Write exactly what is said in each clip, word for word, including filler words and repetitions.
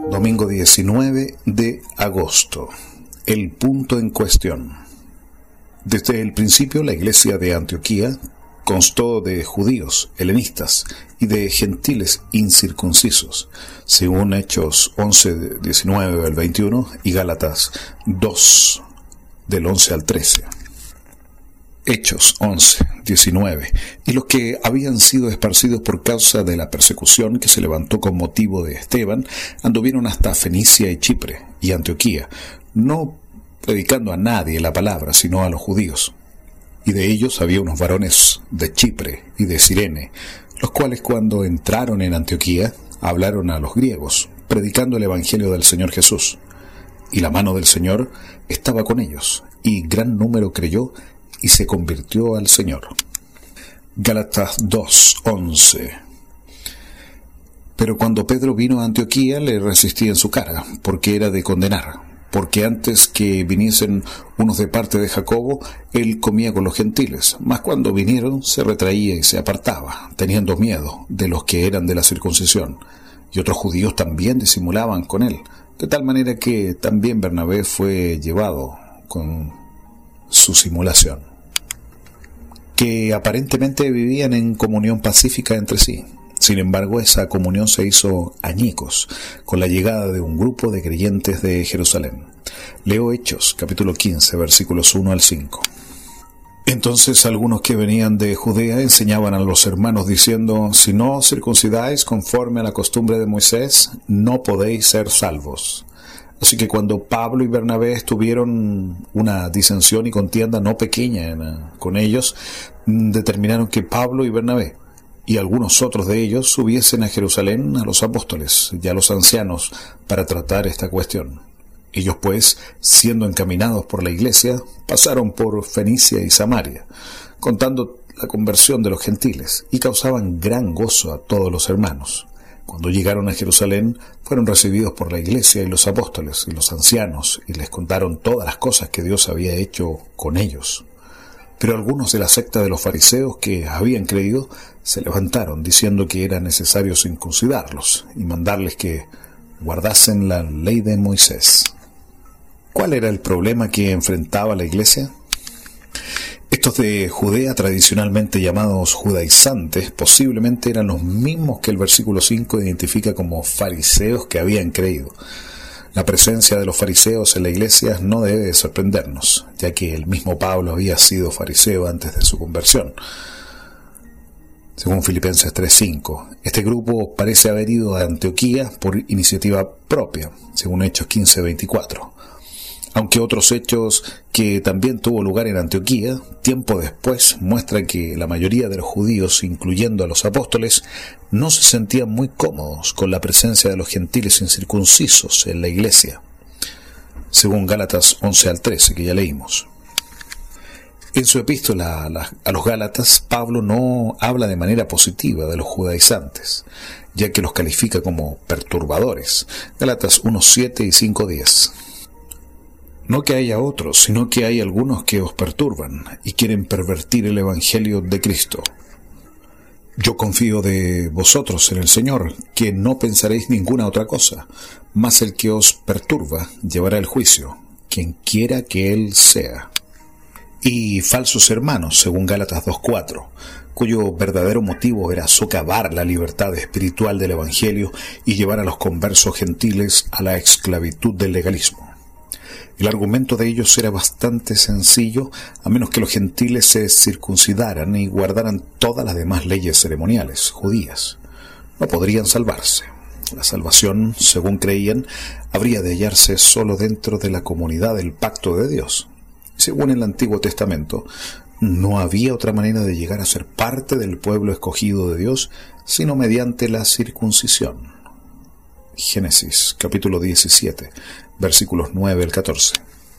Domingo diecinueve de agosto. El punto en cuestión. Desde el principio la iglesia de Antioquía constó de judíos, helenistas y de gentiles incircuncisos, según Hechos once, diecinueve al veintiuno y Gálatas dos, del once al trece. Hechos once, diecinueve. Y los que habían sido esparcidos por causa de la persecución que se levantó con motivo de Esteban, anduvieron hasta Fenicia y Chipre y Antioquía, no predicando a nadie la palabra, sino a los judíos. Y de ellos había unos varones de Chipre y de Cirene, los cuales cuando entraron en Antioquía, hablaron a los griegos, predicando el evangelio del Señor Jesús. Y la mano del Señor estaba con ellos, y gran número creyó y se convirtió al Señor. Gálatas dos, once. Pero cuando Pedro vino a Antioquía, le resistí en su cara, porque era de condenar, porque antes que viniesen unos de parte de Jacobo, él comía con los gentiles, mas cuando vinieron se retraía y se apartaba, teniendo miedo de los que eran de la circuncisión, y otros judíos también disimulaban con él, de tal manera que también Bernabé fue llevado con su simulación, que aparentemente vivían en comunión pacífica entre sí. Sin embargo, esa comunión se hizo añicos con la llegada de un grupo de creyentes de Jerusalén. Leo Hechos, capítulo quince, versículos uno al cinco. Entonces algunos que venían de Judea enseñaban a los hermanos diciendo: si no os circuncidáis conforme a la costumbre de Moisés, no podéis ser salvos. Así que cuando Pablo y Bernabé tuvieron una disensión y contienda no pequeña en, con ellos, determinaron que Pablo y Bernabé y algunos otros de ellos subiesen a Jerusalén a los apóstoles y a los ancianos para tratar esta cuestión. Ellos pues, siendo encaminados por la iglesia, pasaron por Fenicia y Samaria, contando la conversión de los gentiles, y causaban gran gozo a todos los hermanos. Cuando llegaron a Jerusalén, fueron recibidos por la iglesia y los apóstoles y los ancianos, y les contaron todas las cosas que Dios había hecho con ellos. Pero algunos de la secta de los fariseos que habían creído se levantaron, diciendo que era necesario circuncidarlos y mandarles que guardasen la ley de Moisés. ¿Cuál era el problema que enfrentaba la iglesia? Estos de Judea, tradicionalmente llamados judaizantes, posiblemente eran los mismos que el versículo cinco identifica como fariseos que habían creído. La presencia de los fariseos en la iglesia no debe sorprendernos, ya que el mismo Pablo había sido fariseo antes de su conversión. Según Filipenses tres cinco, este grupo parece haber ido a Antioquía por iniciativa propia, según Hechos quince veinticuatro. Aunque otros hechos que también tuvo lugar en Antioquía, tiempo después, muestran que la mayoría de los judíos, incluyendo a los apóstoles, no se sentían muy cómodos con la presencia de los gentiles incircuncisos en la iglesia, según Gálatas once al trece, que ya leímos. En su epístola a los Gálatas, Pablo no habla de manera positiva de los judaizantes, ya que los califica como perturbadores. Gálatas uno siete y cinco diez. No que haya otros, sino que hay algunos que os perturban y quieren pervertir el evangelio de Cristo. Yo confío de vosotros en el Señor, que no pensaréis ninguna otra cosa, mas el que os perturba llevará el juicio, quien quiera que él sea. Y falsos hermanos, según Gálatas dos cuatro, cuyo verdadero motivo era socavar la libertad espiritual del evangelio y llevar a los conversos gentiles a la esclavitud del legalismo. El argumento de ellos era bastante sencillo, a menos que los gentiles se circuncidaran y guardaran todas las demás leyes ceremoniales judías. No podrían salvarse. La salvación, según creían, habría de hallarse solo dentro de la comunidad del pacto de Dios. Según el Antiguo Testamento, no había otra manera de llegar a ser parte del pueblo escogido de Dios, sino mediante la circuncisión. Génesis, capítulo diecisiete, versículos nueve al catorce.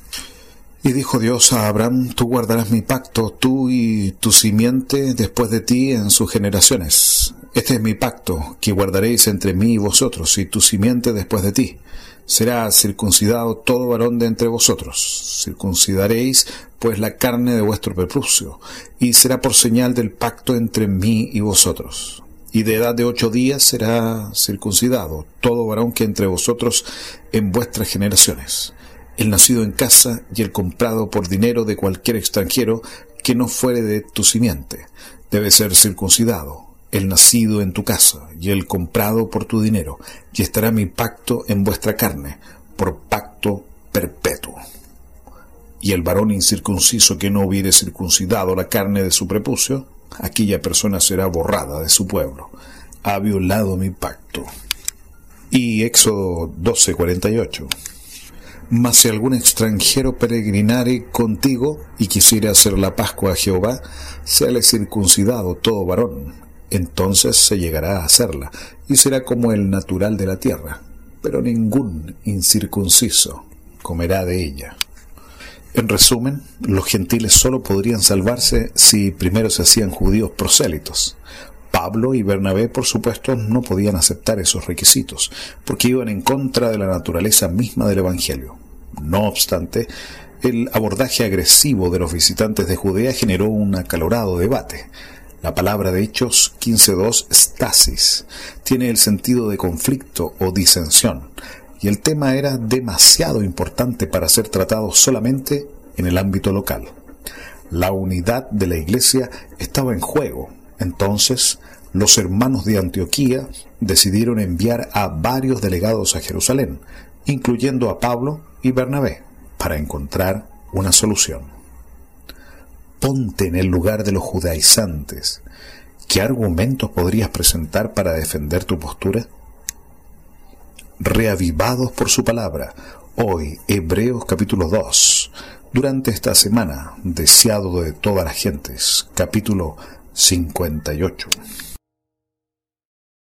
Y dijo Dios a Abraham: tú guardarás mi pacto, tú y tu simiente después de ti en sus generaciones. Este es mi pacto, que guardaréis entre mí y vosotros, y tu simiente después de ti. Será circuncidado todo varón de entre vosotros. Circuncidaréis, pues, la carne de vuestro prepucio, y será por señal del pacto entre mí y vosotros. y de edad de ocho días será circuncidado todo varón que entre vosotros en vuestras generaciones, el nacido en casa y el comprado por dinero de cualquier extranjero que no fuere de tu simiente, debe ser circuncidado, el nacido en tu casa y el comprado por tu dinero, y estará mi pacto en vuestra carne, por pacto perpetuo. Y el varón incircunciso que no hubiere circuncidado la carne de su prepucio, aquella persona será borrada de su pueblo, ha violado mi pacto. Y Éxodo doce, cuarenta y ocho. Mas si algún extranjero peregrinare contigo y quisiere hacer la Pascua a Jehová, séale circuncidado todo varón, entonces se llegará a hacerla, y será como el natural de la tierra, pero ningún incircunciso comerá de ella. En resumen, los gentiles solo podrían salvarse si primero se hacían judíos prosélitos. Pablo y Bernabé, por supuesto, no podían aceptar esos requisitos, porque iban en contra de la naturaleza misma del Evangelio. No obstante, el abordaje agresivo de los visitantes de Judea generó un acalorado debate. La palabra de Hechos quince dos, stasis, tiene el sentido de conflicto o disensión, y el tema era demasiado importante para ser tratado solamente en el ámbito local. La unidad de la iglesia estaba en juego. Entonces, los hermanos de Antioquía decidieron enviar a varios delegados a Jerusalén, incluyendo a Pablo y Bernabé, para encontrar una solución. Ponte en el lugar de los judaizantes. ¿Qué argumentos podrías presentar para defender tu postura? Reavivados por su palabra, hoy, Hebreos capítulo dos, durante esta semana, deseado de todas las gentes, capítulo cincuenta y ocho.